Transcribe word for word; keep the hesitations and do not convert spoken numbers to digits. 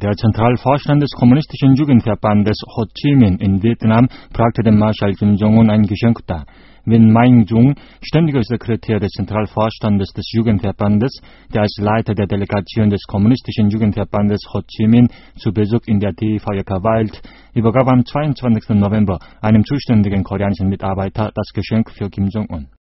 Der Zentralvorstand des Kommunistischen Jugendverbandes Ho Chi Minh in Vietnam brachte dem Marschall Kim Jong-un ein Geschenk dar. Min Maing-jung, ständiger Sekretär des Zentralvorstandes des Jugendverbandes, der als Leiter der Delegation des Kommunistischen Jugendverbandes Ho Chi Minh zu Besuch in der D V J K weilt, übergab am zweiundzwanzigsten November einem zuständigen koreanischen Mitarbeiter das Geschenk für Kim Jong-un.